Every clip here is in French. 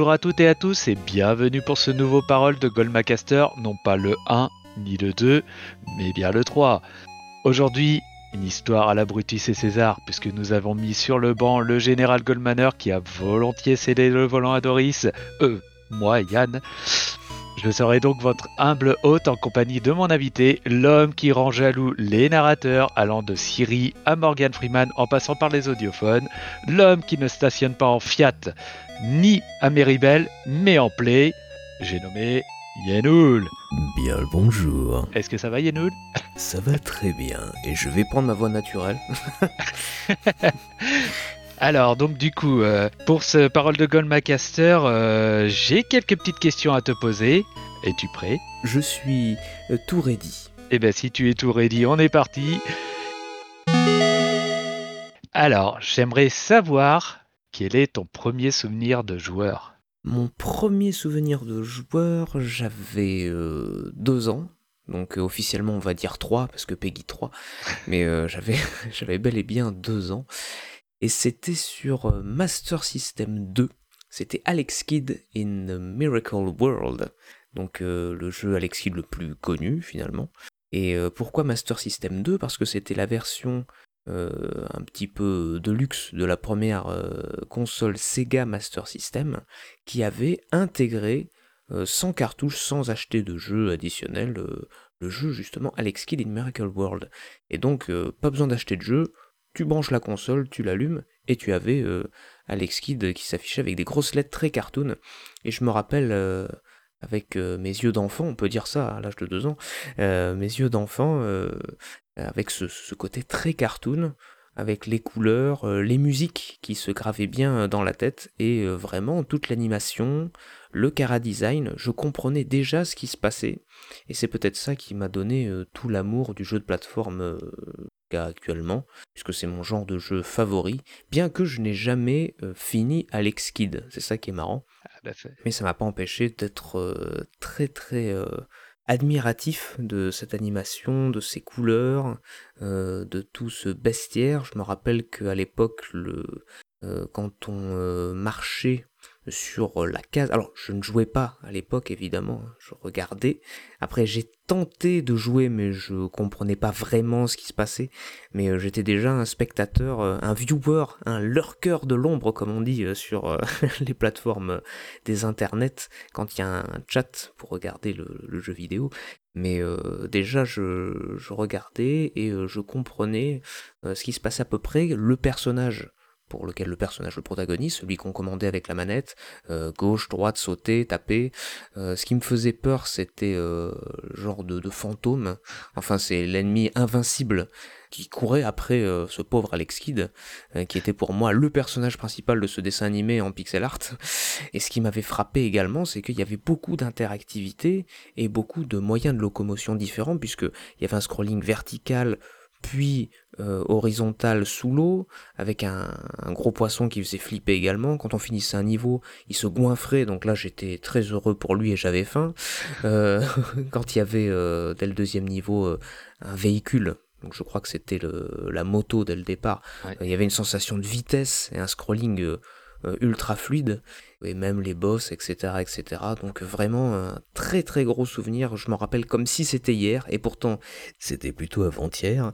bonjour à toutes et à tous et bienvenue pour ce nouveau parole de Goldmacaster, non pas le 1 ni le 2, mais bien le 3. Aujourd'hui, une histoire à la Brutus et César, puisque nous avons mis sur le banc le général Goldmaner qui a volontiers cédé le volant à Doris, moi Yann. Je serai donc votre humble hôte en compagnie de mon invité, l'homme qui rend jaloux les narrateurs, allant de Siri à Morgan Freeman en passant par les audiophones, l'homme qui ne stationne pas en Fiat ni à Meribel, mais en Play. J'ai nommé Yenoul. Bien le bonjour. Est-ce que ça va Yenoul? Ça va très bien. Et je vais prendre ma voix naturelle. Alors, donc du coup, pour ce parole de Goldmacaster, j'ai quelques petites questions à te poser. Es-tu prêt? Je suis tout ready. Eh bien, si tu es tout ready, on est parti. Alors, j'aimerais savoir quel est ton premier souvenir de joueur. Mon premier souvenir de joueur, j'avais 2 ans. Donc officiellement on va dire 3 parce que Peggy 3. Mais j'avais bel et bien 2 ans. Et c'était sur Master System 2. C'était Alex Kidd in the Miracle World. Donc le jeu Alex Kidd le plus connu finalement. Et pourquoi Master System 2 ? Parce que c'était la version un petit peu de luxe de la première console Sega Master System qui avait intégré sans cartouche, sans acheter de jeu additionnel, le jeu justement Alex Kidd in Miracle World. Et donc pas besoin d'acheter de jeu, tu branches la console, tu l'allumes et tu avais Alex Kidd qui s'affichait avec des grosses lettres très cartoon. Et je me rappelle avec mes yeux d'enfant, on peut dire ça à l'âge de 2 ans, mes yeux d'enfant avec ce côté très cartoon, avec les couleurs, les musiques qui se gravaient bien dans la tête, et vraiment toute l'animation, le chara-design, je comprenais déjà ce qui se passait, et c'est peut-être ça qui m'a donné tout l'amour du jeu de plateforme qu'a actuellement, puisque c'est mon genre de jeu favori, bien que je n'ai jamais fini Alex Kidd, c'est ça qui est marrant. Mais ça m'a pas empêché d'être très très admiratif de cette animation, de ces couleurs, de tout ce bestiaire. Je me rappelle qu'à l'époque, quand on marchait sur la case, alors je ne jouais pas à l'époque évidemment, je regardais. Après j'ai tenté de jouer mais je comprenais pas vraiment ce qui se passait. Mais j'étais déjà un spectateur, un viewer, un lurker de l'ombre comme on dit sur les plateformes des internets quand il y a un chat pour regarder le jeu vidéo. Mais déjà je regardais et je comprenais ce qui se passait à peu près, le personnage pour lequel le personnage, le protagoniste, celui qu'on commandait avec la manette, gauche, droite, sauter, taper. Ce qui me faisait peur, c'était genre de fantôme. Enfin, c'est l'ennemi invincible qui courait après ce pauvre Alex Kidd, qui était pour moi le personnage principal de ce dessin animé en pixel art. Et ce qui m'avait frappé également, c'est qu'il y avait beaucoup d'interactivité et beaucoup de moyens de locomotion différents, puisqu'il y avait un scrolling vertical, puis horizontal sous l'eau, avec un gros poisson qui faisait flipper également. Quand on finissait un niveau, il se goinfrait, donc là j'étais très heureux pour lui et j'avais faim. Quand il y avait dès le deuxième niveau un véhicule, donc je crois que c'était la moto dès le départ, Ouais. il y avait une sensation de vitesse et un scrolling ultra fluide, et même les boss, etc., etc. Donc vraiment un très très gros souvenir, je m'en rappelle comme si c'était hier, et pourtant c'était plutôt avant-hier,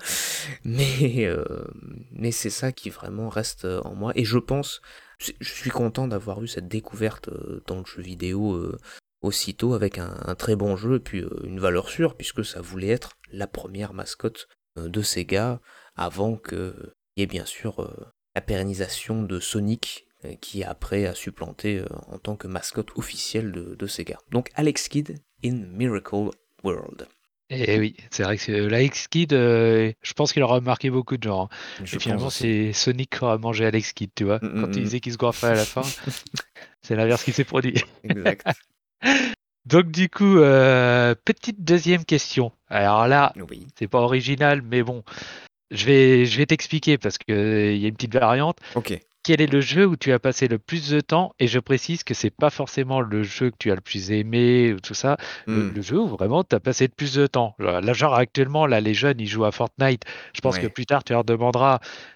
mais c'est ça qui vraiment reste en moi, et je pense, je suis content d'avoir eu cette découverte dans le jeu vidéo aussitôt, avec un très bon jeu, et puis une valeur sûre, puisque ça voulait être la première mascotte de Sega, avant qu'il y ait bien sûr la pérennisation de Sonic, qui après a supplanté en tant que mascotte officielle de Sega. Donc Alex Kidd in Miracle World. Et oui, c'est vrai que l'Alex Kidd, je pense qu'il aura marqué beaucoup de gens, hein. Je Et pense finalement, aussi. c'est Sonic qui aura mangé Alex Kidd, tu vois. Quand il disait qu'il se goinfrait à la fin, c'est l'inverse qui s'est produit. Exact. Donc du coup, petite deuxième question. Alors là, Oui. c'est pas original, mais bon, je vais t'expliquer parce que il y a une petite variante. Ok. Quel est le jeu où tu as passé le plus de temps? Et je précise que c'est pas forcément le jeu que tu as le plus aimé ou tout ça. Le jeu où vraiment tu as passé le plus de temps. Là, genre actuellement, là, les jeunes, ils jouent à Fortnite. Je pense que Ouais. plus tard, tu leur demanderas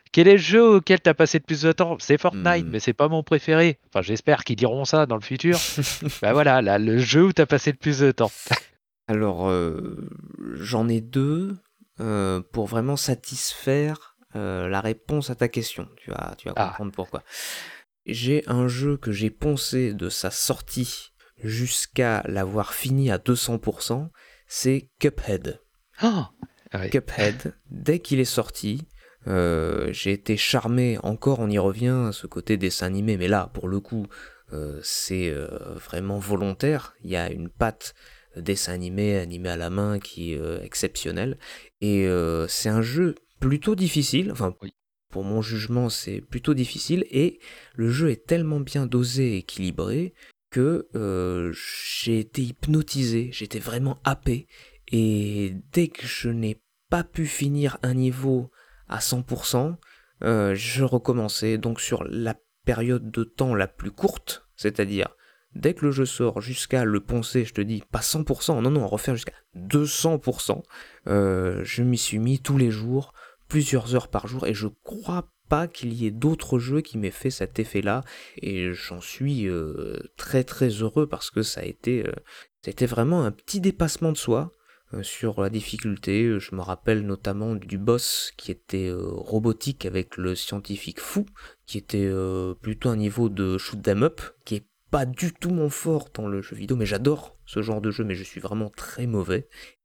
Quel est le jeu auquel t'as passé le plus de temps? C'est Fortnite, Hmm. mais c'est pas mon préféré. Enfin, j'espère qu'ils diront ça dans le futur. Bah voilà, là, le jeu où t'as passé le plus de temps. Alors, j'en ai deux pour vraiment satisfaire la réponse à ta question. Tu vas Ah, comprendre pourquoi. J'ai un jeu que j'ai poncé de sa sortie jusqu'à l'avoir fini à 200%, c'est Cuphead. oh, ouais. Cuphead, dès qu'il est sorti, j'ai été charmé, encore on y revient, à ce côté dessin animé, mais là, pour le coup, c'est vraiment volontaire. Il y a une patte dessin animé à la main qui est exceptionnelle. Et c'est un jeu plutôt difficile, enfin, Oui. pour mon jugement, c'est plutôt difficile, et le jeu est tellement bien dosé et équilibré que j'ai été hypnotisé, j'étais vraiment happé, et dès que je n'ai pas pu finir un niveau à 100%, je recommençais donc sur la période de temps la plus courte, c'est-à-dire dès que le jeu sort jusqu'à le poncer, je te dis pas 100%, non, non, refaire jusqu'à 200%, je m'y suis mis tous les jours, plusieurs heures par jour, et je crois pas qu'il y ait d'autres jeux qui m'aient fait cet effet-là, et j'en suis très très heureux parce que ça a été vraiment un petit dépassement de soi sur la difficulté. Je me rappelle notamment du boss qui était robotique avec le scientifique fou, qui était plutôt un niveau de shoot 'em up, qui est pas du tout mon fort dans le jeu vidéo, mais j'adore ce genre de jeu, mais je suis vraiment très mauvais.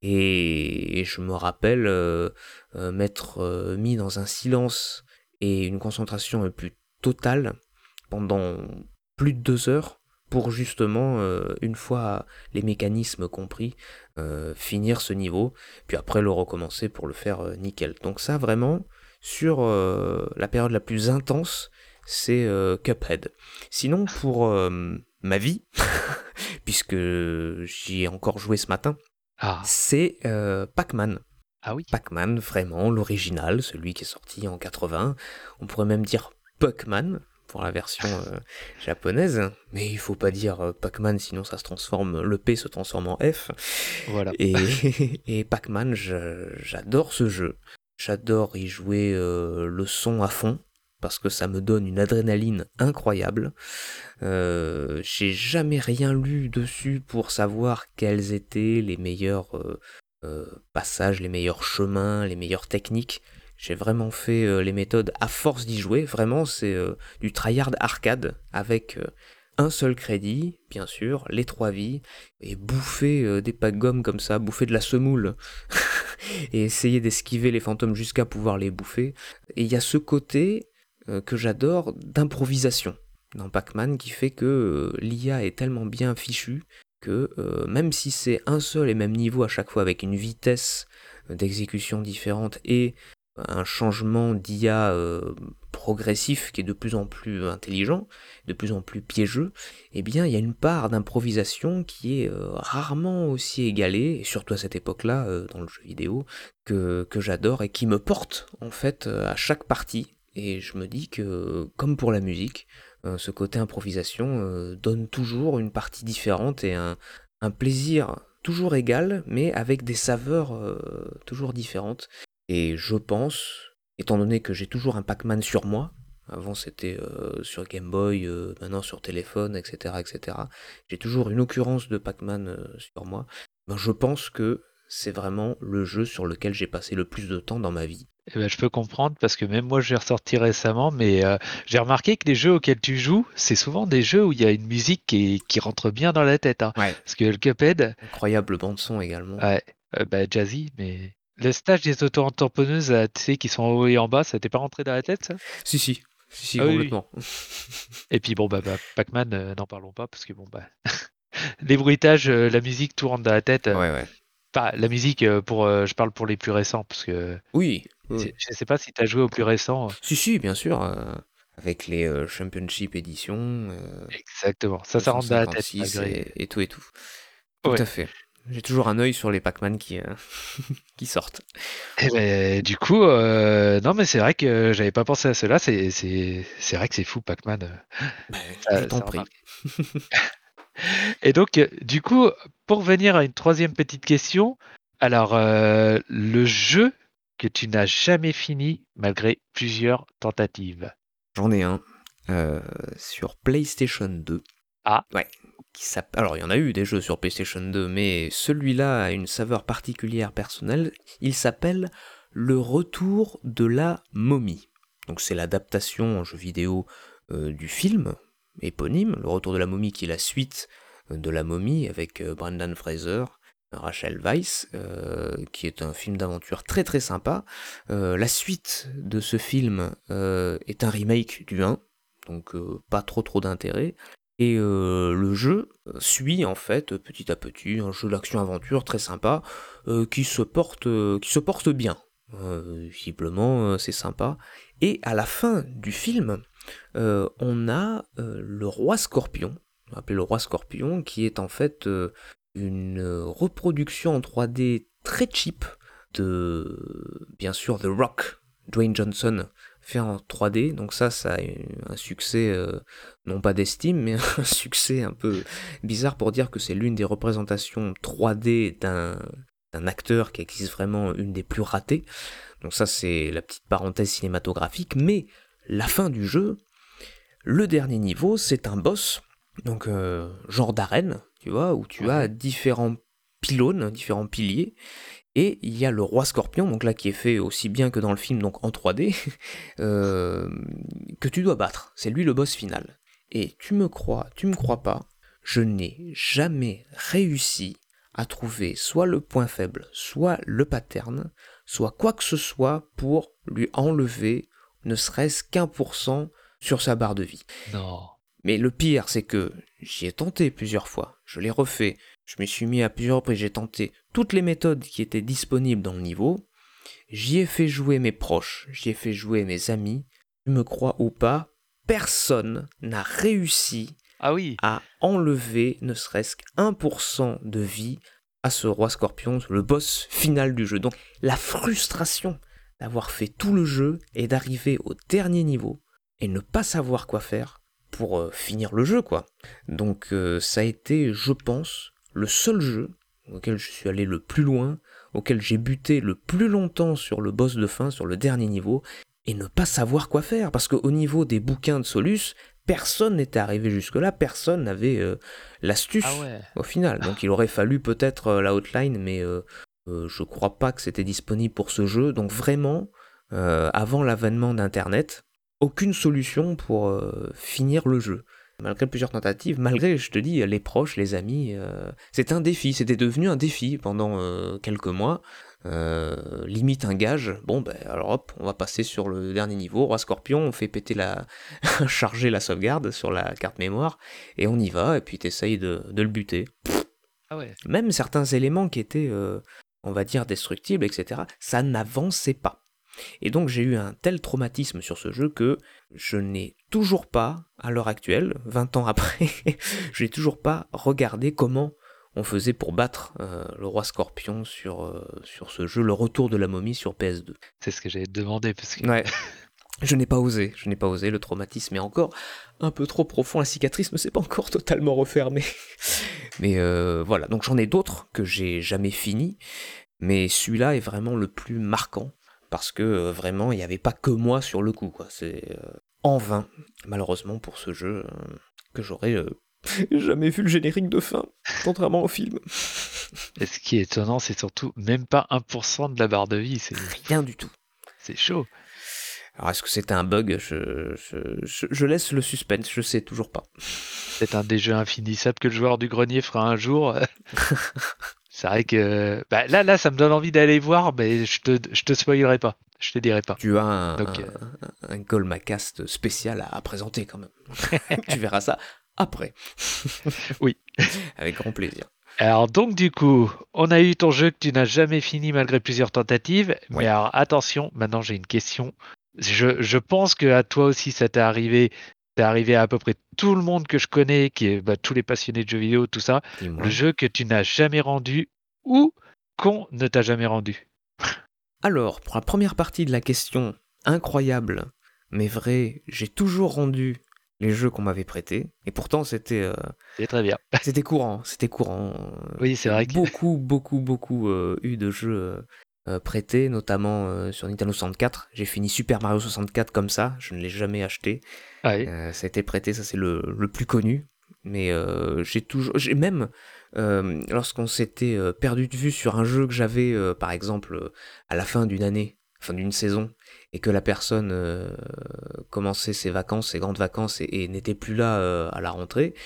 Et je me rappelle m'être mis dans un silence et une concentration plus totale pendant plus de 2 heures pour justement, une fois les mécanismes compris, finir ce niveau, puis après le recommencer pour le faire nickel. Donc ça vraiment, sur la période la plus intense, c'est Cuphead. Sinon pour ma vie, puisque j'y ai encore joué ce matin, Ah, c'est Pac-Man. ah oui. Pac-Man, vraiment, l'original, celui qui est sorti en 80. On pourrait même dire Puckman pour la version japonaise, mais il faut pas dire Pac-Man, sinon ça se transforme, le P se transforme en F. Voilà. Et Pac-Man, j'adore ce jeu. J'adore y jouer le son à fond, parce que ça me donne une adrénaline incroyable. J'ai jamais rien lu dessus pour savoir quels étaient les meilleurs passages, les meilleurs chemins, les meilleures techniques. J'ai vraiment fait les méthodes à force d'y jouer. Vraiment, c'est du tryhard arcade avec un seul crédit, bien sûr, les 3 vies, et bouffer des packs gommes comme ça, bouffer de la semoule, et essayer d'esquiver les fantômes jusqu'à pouvoir les bouffer. Et il y a ce côté que j'adore d'improvisation dans Pac-Man qui fait que l'IA est tellement bien fichue que même si c'est un seul et même niveau à chaque fois avec une vitesse d'exécution différente et un changement d'IA progressif qui est de plus en plus intelligent, de plus en plus piégeux, eh bien il y a une part d'improvisation qui est rarement aussi égalée, et surtout à cette époque-là dans le jeu vidéo, que j'adore et qui me porte en fait à chaque partie. Et je me dis que, comme pour la musique, ce côté improvisation donne toujours une partie différente et un plaisir toujours égal, mais avec des saveurs toujours différentes. Et je pense, étant donné que j'ai toujours un Pac-Man sur moi, avant c'était sur Game Boy, maintenant sur téléphone, etc., etc., j'ai toujours une occurrence de Pac-Man sur moi, ben je pense que c'est vraiment le jeu sur lequel j'ai passé le plus de temps dans ma vie. Eh ben, je peux comprendre parce que même moi je l'ai ressorti récemment, mais j'ai remarqué que les jeux auxquels tu joues, c'est souvent des jeux où il y a une musique qui rentre bien dans la tête, hein. Ouais. Parce que le Cuphead, Incroyable bande-son également. ouais, bah, jazzy, mais le stage des auto-tamponneuses, tu sais, qui sont en haut et en bas, ça t'est pas rentré dans la tête, ça? Si, si, si, si, Ah oui, oui. complètement. Et puis bon, bah, Pac-Man, n'en parlons pas parce que bon, bah, les bruitages, la musique, tout rentre dans la tête. Ouais, ouais. Enfin, la musique, je parle pour les plus récents parce que Oui, oui, oui. je sais pas si t'as joué aux plus récents. Si, si, bien sûr, avec les Championship Edition, Exactement, ça rentre dans la tête 256 malgré. et tout et tout. Tout Ouais. à fait. J'ai toujours un œil sur les Pac-Man qui, qui sortent. Et ben, du coup, non, mais c'est vrai que j'avais pas pensé à cela. C'est vrai que c'est fou, Pac-Man. Ben, je t'en Ça prie. remarque. Et donc, du coup, pour venir à une troisième petite question, alors le jeu. que tu n'as jamais fini malgré plusieurs tentatives. J'en ai un euh, sur PlayStation 2. Ah, Ouais. Alors, il y en a eu des jeux sur PlayStation 2, mais celui-là a une saveur particulière personnelle. Il s'appelle Le Retour de la momie. Donc, c'est l'adaptation en jeu vidéo du film éponyme, Le Retour de la momie, qui est la suite de la momie avec Brendan Fraser, Rachel Weisz, qui est un film d'aventure très très sympa. La suite de ce film est un remake du 1, donc pas trop d'intérêt. Et le jeu suit en fait petit à petit un jeu d'action-aventure très sympa qui se porte bien. Visiblement c'est sympa. Et à la fin du film, on a le roi Scorpion, appelé le roi Scorpion, qui est en fait une reproduction en 3D très cheap de, bien sûr, The Rock, Dwayne Johnson, fait en 3D. Donc ça a eu un succès, non pas d'estime, mais un succès un peu bizarre pour dire que c'est l'une des représentations 3D d'un acteur qui existe vraiment, une des plus ratées. Donc ça, c'est la petite parenthèse cinématographique. Mais la fin du jeu, le dernier niveau, c'est un boss, donc genre d'arène, tu vois, où tu as différents pylônes, différents piliers, et il y a le roi Scorpion, donc là qui est fait aussi bien que dans le film, donc en 3D, que tu dois battre. C'est lui le boss final. Et tu me crois pas, je n'ai jamais réussi à trouver soit le point faible, soit le pattern, soit quoi que ce soit pour lui enlever ne serait-ce qu'1% sur sa barre de vie. non. Mais le pire, c'est que j'y ai tenté plusieurs fois, je l'ai refait, je me suis mis à plusieurs reprises, j'ai tenté toutes les méthodes qui étaient disponibles dans le niveau, j'y ai fait jouer mes proches, j'y ai fait jouer mes amis, tu me crois ou pas, personne n'a réussi Ah oui. à enlever ne serait-ce qu'1% de vie à ce roi Scorpion, le boss final du jeu. Donc la frustration d'avoir fait tout le jeu et d'arriver au dernier niveau et ne pas savoir quoi faire pour finir le jeu, quoi. Donc ça a été, je pense, le seul jeu auquel je suis allé le plus loin, auquel j'ai buté le plus longtemps sur le boss de fin, sur le dernier niveau, et ne pas savoir quoi faire, parce qu'au niveau des bouquins de Solus, personne n'était arrivé jusque-là, personne n'avait l'astuce Ah ouais. au final. Donc il aurait fallu peut-être la hotline, mais je crois pas que c'était disponible pour ce jeu. Donc vraiment, avant l'avènement d'Internet, aucune solution pour finir le jeu. Malgré plusieurs tentatives, malgré, je te dis, les proches, les amis, c'est un défi, c'était devenu un défi pendant quelques mois. Limite un gage, bon ben alors hop, on va passer sur le dernier niveau, roi Scorpion, on fait péter charger la sauvegarde sur la carte mémoire, et on y va, et puis t'essayes de le buter. Ah ouais. Même certains éléments qui étaient, on va dire, destructibles, etc., ça n'avançait pas. Et donc j'ai eu un tel traumatisme sur ce jeu que je n'ai toujours pas, à l'heure actuelle, 20 ans après, je n'ai toujours pas regardé comment on faisait pour battre le roi Scorpion sur ce jeu, le retour de la momie sur PS2. C'est ce que j'allais te demander parce que. Ouais, je n'ai pas osé, le traumatisme est encore un peu trop profond, la cicatrice ne s'est pas encore totalement refermée. Mais voilà, donc j'en ai d'autres que j'ai jamais fini, mais celui-là est vraiment le plus marquant, parce que vraiment, il n'y avait pas que moi sur le coup, quoi. C'est en vain, malheureusement, pour ce jeu, que j'aurais jamais vu le générique de fin, contrairement au film. Et ce qui est étonnant, c'est surtout même pas 1% de la barre de vie. Rien du tout. C'est chaud. Alors, est-ce que c'était un bug? Je laisse le suspense, je sais toujours pas. C'est un des jeux infinissables que le joueur du grenier fera un jour. C'est vrai que bah, là, ça me donne envie d'aller voir, mais je te spoilerai pas. Je te dirai pas. Tu as Donc, un Golmacast spécial à présenter quand même. Tu verras ça après. oui. Avec grand plaisir. Alors donc du coup, on a eu ton jeu que tu n'as jamais fini malgré plusieurs tentatives. Mais Ouais. alors attention, maintenant j'ai une question. Je pense que à toi aussi ça t'est arrivé. C'est arrivé à peu près tout le monde que je connais, qui est tous les passionnés de jeux vidéo, tout ça. Dis-moi. Le jeu que tu n'as jamais rendu ou qu'on ne t'a jamais rendu. Alors, pour la première partie de la question, incroyable, mais vrai, j'ai toujours rendu les jeux qu'on m'avait prêtés, et pourtant c'était C'est très bien. c'était courant. Oui, c'est J'ai vrai que beaucoup eu de jeux prêtés, notamment sur Nintendo 64. J'ai fini Super Mario 64 comme ça, je ne l'ai jamais acheté. Ouais. Ça a été prêté, ça c'est le plus connu. Mais j'ai même, lorsqu'on s'était perdu de vue sur un jeu que j'avais, par exemple, à la fin d'une année, fin d'une saison, et que la personne commençait ses vacances, ses grandes vacances, et n'était plus là à la rentrée,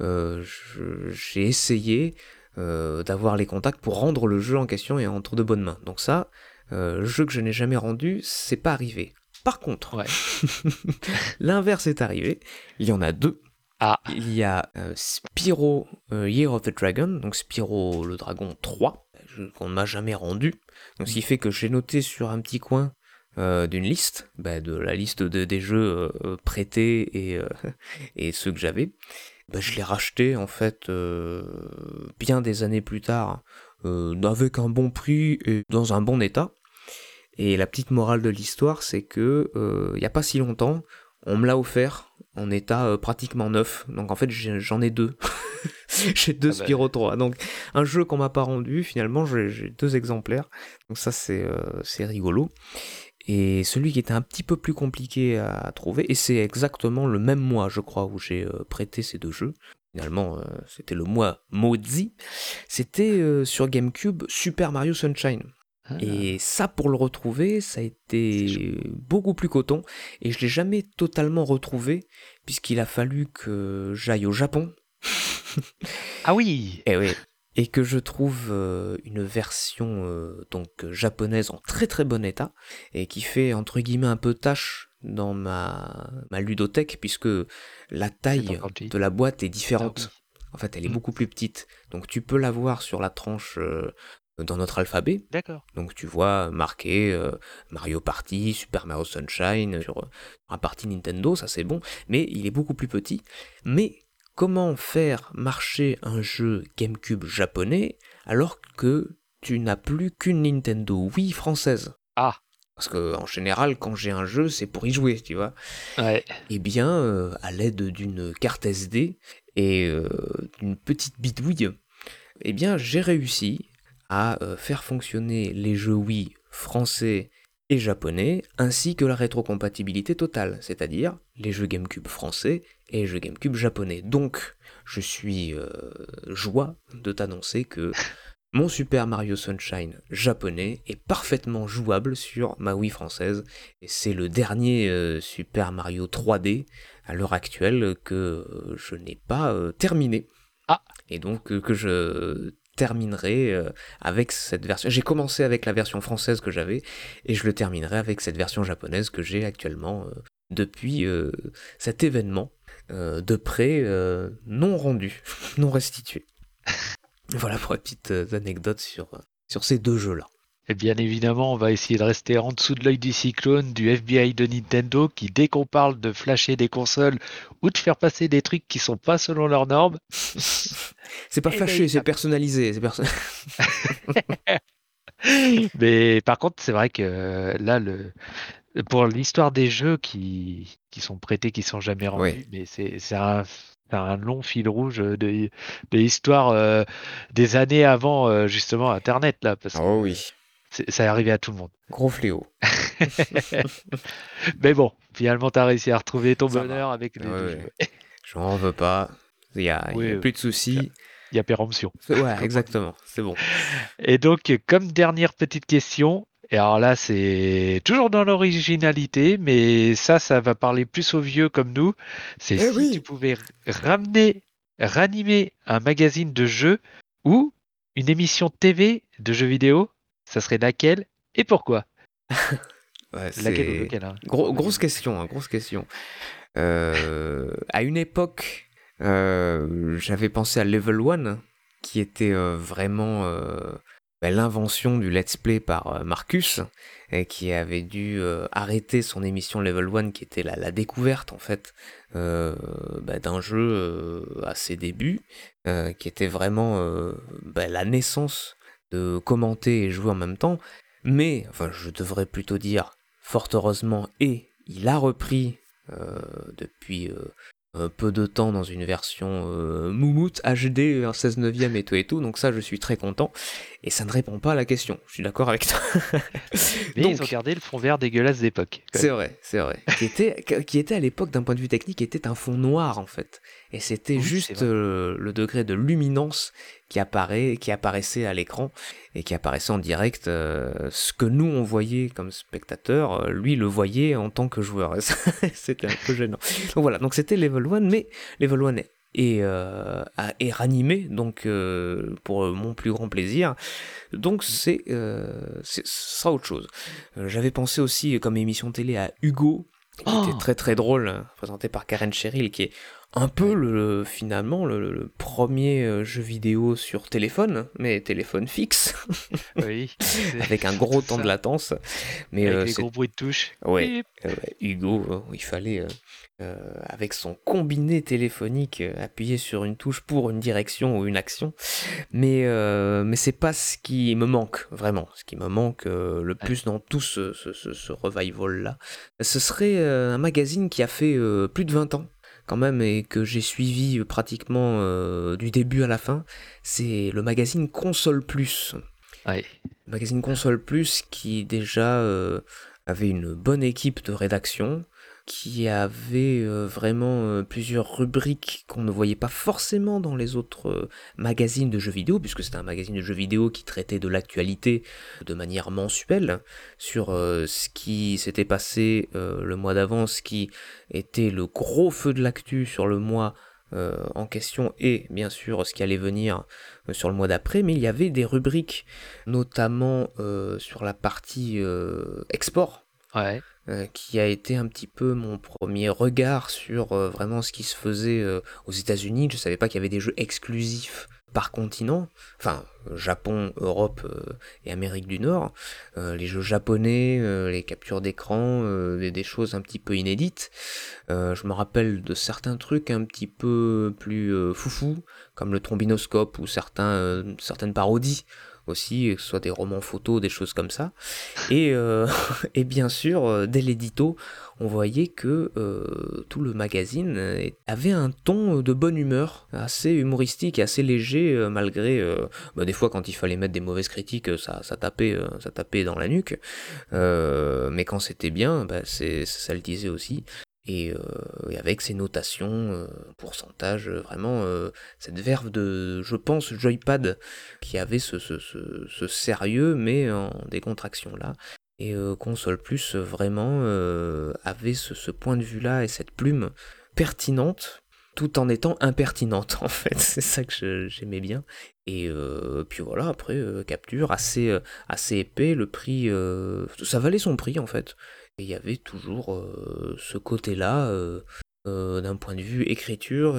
j'ai essayé d'avoir les contacts pour rendre le jeu en question et entre de bonnes mains. Donc ça, jeu que je n'ai jamais rendu, c'est pas arrivé. Par contre, Ouais. l'inverse est arrivé. Il y en a deux. Ah. Il y a Spyro Year of the Dragon, donc Spyro le Dragon 3, qu'on ne m'a jamais rendu. Donc, ce qui fait que j'ai noté sur un petit coin d'une liste, de la liste des jeux prêtés et ceux que j'avais. Je l'ai racheté en fait bien des années plus tard, avec un bon prix et dans un bon état. Et la petite morale de l'histoire, c'est que il n'y a pas si longtemps, on me l'a offert en état pratiquement neuf. Donc en fait, j'en ai deux. J'ai deux Spyro 3. Donc un jeu qu'on m'a pas rendu, finalement, j'ai deux exemplaires. Donc ça, c'est rigolo. Et celui qui était un petit peu plus compliqué à trouver, et c'est exactement le même mois, je crois, où j'ai prêté ces deux jeux. Finalement, c'était le mois maudit. C'était sur GameCube Super Mario Sunshine. Et ça, pour le retrouver, ça a été beaucoup plus coton. Et je l'ai jamais totalement retrouvé, puisqu'il a fallu que j'aille au Japon. Ah oui. Et oui. Et que je trouve une version japonaise en très très bon état, et qui fait entre guillemets un peu tâche dans ma ludothèque, puisque la taille de la boîte est différente. Ah oui. En fait, elle est beaucoup plus petite. Donc tu peux la voir sur la tranche dans notre alphabet. D'accord. Donc tu vois marqué Mario Party, Super Mario Sunshine sur un party Nintendo, ça c'est bon, mais il est beaucoup plus petit. Mais comment faire marcher un jeu GameCube japonais alors que tu n'as plus qu'une Nintendo Wii française? Ah. Parce que en général, quand j'ai un jeu, c'est pour y jouer, tu vois. Ouais. Eh bien, à l'aide d'une carte SD et d'une petite bidouille, eh bien, j'ai réussi à faire fonctionner les jeux Wii français et japonais, ainsi que la rétrocompatibilité totale, c'est-à-dire les jeux GameCube français et les jeux GameCube japonais. Donc, je suis joie de t'annoncer que mon Super Mario Sunshine japonais est parfaitement jouable sur ma Wii française, et c'est le dernier Super Mario 3D à l'heure actuelle que je n'ai pas terminé. Ah. Et donc que je terminerai avec cette version. J'ai commencé avec la version française que j'avais, et je le terminerai avec cette version japonaise que j'ai actuellement depuis cet événement de prêt non rendu, non restitué. Voilà pour la petite anecdote sur ces deux jeux-là. Et bien évidemment, on va essayer de rester en dessous de l'œil du cyclone du FBI de Nintendo qui, dès qu'on parle de flasher des consoles ou de faire passer des trucs qui sont pas selon leurs normes... C'est pas fâché, c'est personnalisé. Mais par contre, c'est vrai que là, pour l'histoire des jeux qui sont prêtés, qui sont jamais rendus, Ouais. mais c'est un long fil rouge de l'histoire des années avant justement Internet, là, parce que Oui. ça est arrivé à tout le monde. Gros fléau. Mais bon, finalement, tu as réussi à retrouver ton Ça bonheur va. avec les deux jeux. J'en veux pas. Il y a plus de soucis. Il y a péremption. Ouais, exactement. C'est bon. Et donc, comme dernière petite question, et alors là, c'est toujours dans l'originalité, mais ça va parler plus aux vieux comme nous. C'est si tu pouvais ranimer un magazine de jeux ou une émission TV de jeux vidéo, ça serait laquelle et pourquoi? Laquelle ou lequel, hein? Grosse question, grosse question. À une époque, j'avais pensé à Level 1, qui était vraiment l'invention du let's play par Marcus, et qui avait dû arrêter son émission Level 1, qui était la découverte en fait d'un jeu à ses débuts, qui était vraiment la naissance de commenter et jouer en même temps. Mais, enfin, je devrais plutôt dire, fort heureusement, et il a repris depuis peu de temps dans une version moumoute HD en 16 neuvième et tout, donc ça je suis très content, et ça ne répond pas à la question, je suis d'accord avec toi. Mais ils ont Donc, gardé le fond vert dégueulasse d'époque, quand même. c'est vrai, qui était à l'époque d'un point de vue technique, était un fond noir en fait, et c'était Oui, c'est juste vrai. le degré de luminance qui apparaissait à l'écran, et qui apparaissait en direct, ce que nous on voyait comme spectateur, lui le voyait en tant que joueur, et ça, c'était un peu gênant. Donc voilà, donc c'était Level 1, mais Level 1 est ranimé, donc pour mon plus grand plaisir. Donc c'est ça autre chose. J'avais pensé aussi comme émission télé à Hugo, qui était Oh très très drôle, présenté par Karen Cheryl, qui est un peu ouais. finalement le premier jeu vidéo sur téléphone, mais téléphone fixe, Oui, c'est avec un c'est gros tout temps de ça. latence. Mais Avec les c'est gros bruits de touche. Ouais, Bip. ouais, Hugo, il fallait, avec son combiné téléphonique, appuyer sur une touche pour une direction ou une action. Mais c'est pas ce qui me manque, vraiment. Ce qui me manque le Ouais. plus dans tout ce revival-là, ce serait un magazine qui a fait plus de 20 ans, quand même, et que j'ai suivi pratiquement du début à la fin. C'est le magazine Console Plus. Ouais. Magazine Console Plus qui déjà avait une bonne équipe de rédaction, qui avait vraiment plusieurs rubriques qu'on ne voyait pas forcément dans les autres magazines de jeux vidéo, puisque c'était un magazine de jeux vidéo qui traitait de l'actualité de manière mensuelle, sur ce qui s'était passé le mois d'avant, ce qui était le gros feu de l'actu sur le mois en question, et bien sûr ce qui allait venir sur le mois d'après, mais il y avait des rubriques, notamment sur la partie export, Ouais. qui a été un petit peu mon premier regard sur vraiment ce qui se faisait aux États-Unis. Je savais pas qu'il y avait des jeux exclusifs par continent, enfin Japon, Europe et Amérique du Nord. Les jeux japonais, les captures d'écran, des choses un petit peu inédites. Je me rappelle de certains trucs un petit peu plus foufou, comme le trombinoscope, ou certaines parodies aussi, que ce soit des romans photos, des choses comme ça. Et, et bien sûr, dès l'édito, on voyait que tout le magazine avait un ton de bonne humeur, assez humoristique et assez léger, malgré des fois quand il fallait mettre des mauvaises critiques, ça tapait dans la nuque. Mais quand c'était bien, ça le disait aussi. Et avec ses notations, pourcentage, vraiment cette verve de, je pense, joypad, qui avait ce sérieux, mais en décontraction là. Et Console Plus, vraiment, avait ce point de vue-là et cette plume pertinente, tout en étant impertinente, en fait. C'est ça que j'aimais bien. Et puis voilà, après, capture assez épais, le prix, ça valait son prix, en fait. Et il y avait toujours ce côté-là, d'un point de vue écriture,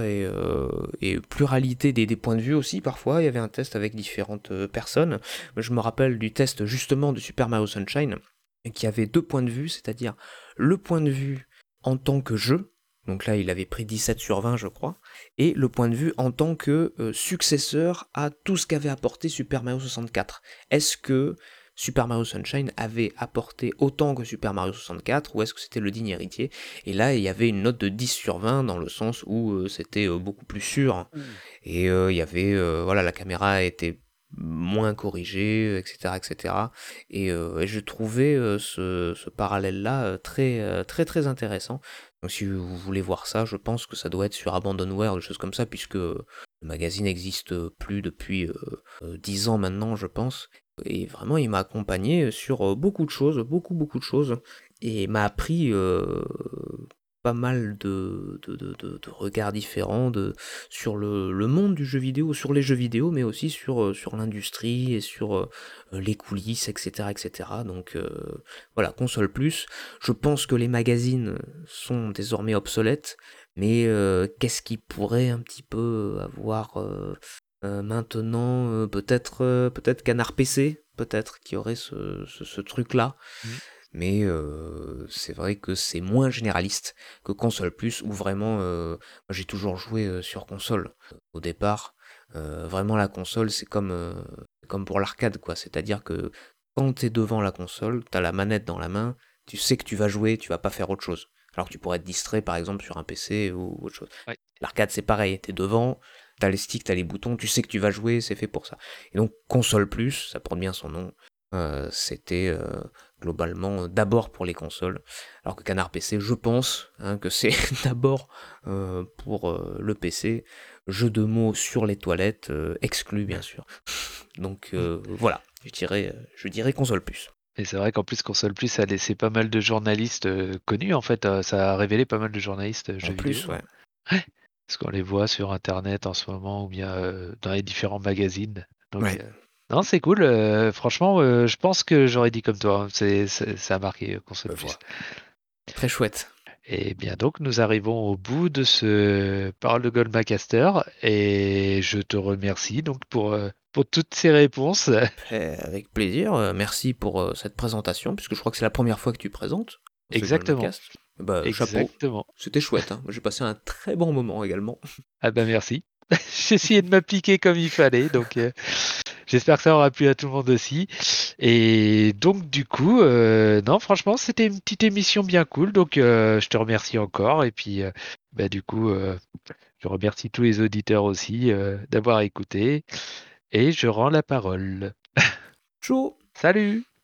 et pluralité des points de vue aussi. Parfois, il y avait un test avec différentes personnes. Je me rappelle du test justement de Super Mario Sunshine, qui avait deux points de vue, c'est-à-dire le point de vue en tant que jeu. Donc là, il avait pris 17 sur 20, je crois. Et le point de vue en tant que successeur à tout ce qu'avait apporté Super Mario 64. Est-ce que Super Mario Sunshine avait apporté autant que Super Mario 64, ou est-ce que c'était le digne héritier? Et là, il y avait une note de 10 sur 20, dans le sens où c'était beaucoup plus sûr. Ouh. Et il y avait, voilà, la caméra était moins corrigée, etc., etc. Et je trouvais ce parallèle-là très très intéressant. Donc si vous voulez voir ça, je pense que ça doit être sur Abandonware, des choses comme ça, puisque le magazine n'existe plus depuis 10 ans maintenant, je pense. Et vraiment, il m'a accompagné sur beaucoup de choses, beaucoup de choses, et m'a appris pas mal de regards différents sur le monde du jeu vidéo, sur les jeux vidéo, mais aussi sur l'industrie et sur les coulisses, etc., etc. Donc voilà, Console Plus. Je pense que les magazines sont désormais obsolètes, mais qu'est-ce qui pourrait un petit peu avoir maintenant, peut-être Canard PC, peut-être, qui aurait ce truc-là. Mm. Mais c'est vrai que c'est moins généraliste que Console Plus, où vraiment, moi j'ai toujours joué sur console au départ. Vraiment, la console, c'est comme pour l'arcade, quoi. C'est-à-dire que quand t'es devant la console, t'as la manette dans la main, tu sais que tu vas jouer, tu vas pas faire autre chose. Alors que tu pourrais être distrait par exemple sur un PC ou autre chose. Ouais. L'arcade c'est pareil, t'es devant, t'as les sticks, t'as les boutons, tu sais que tu vas jouer, c'est fait pour ça. Et donc console plus, ça porte bien son nom, c'était globalement d'abord pour les consoles, alors que Canard PC, je pense que c'est d'abord pour le PC, jeu de mots sur les toilettes, exclu bien sûr. Donc Mm. voilà, je dirais console plus. Et c'est vrai qu'en plus, Console Plus a laissé pas mal de journalistes connus, en fait. Ça a révélé pas mal de journalistes En jeux vidéo, plus, hein. ouais. Ouais. Parce qu'on les voit sur Internet en ce moment ou bien dans les différents magazines. Donc, Ouais, non, c'est cool. Franchement, je pense que j'aurais dit comme toi, hein. Ça a marqué Console Plus. voilà. Très chouette. Et bien donc, nous arrivons au bout de ce Parole de Goldmacaster et je te remercie donc pour toutes ces réponses. Avec plaisir, merci pour cette présentation, puisque je crois que c'est la première fois que tu présentes ce Exactement, Golmacast. Bah, chapeau, exactement. c'était chouette, hein. J'ai passé un très bon moment également. Ah ben merci. J'ai essayé de m'appliquer comme il fallait, donc j'espère que ça aura plu à tout le monde aussi. Et donc du coup, non, franchement, c'était une petite émission bien cool, donc je te remercie encore. Et puis, bah, du coup, je remercie tous les auditeurs aussi d'avoir écouté. Et je rends la parole. Ciao. Salut!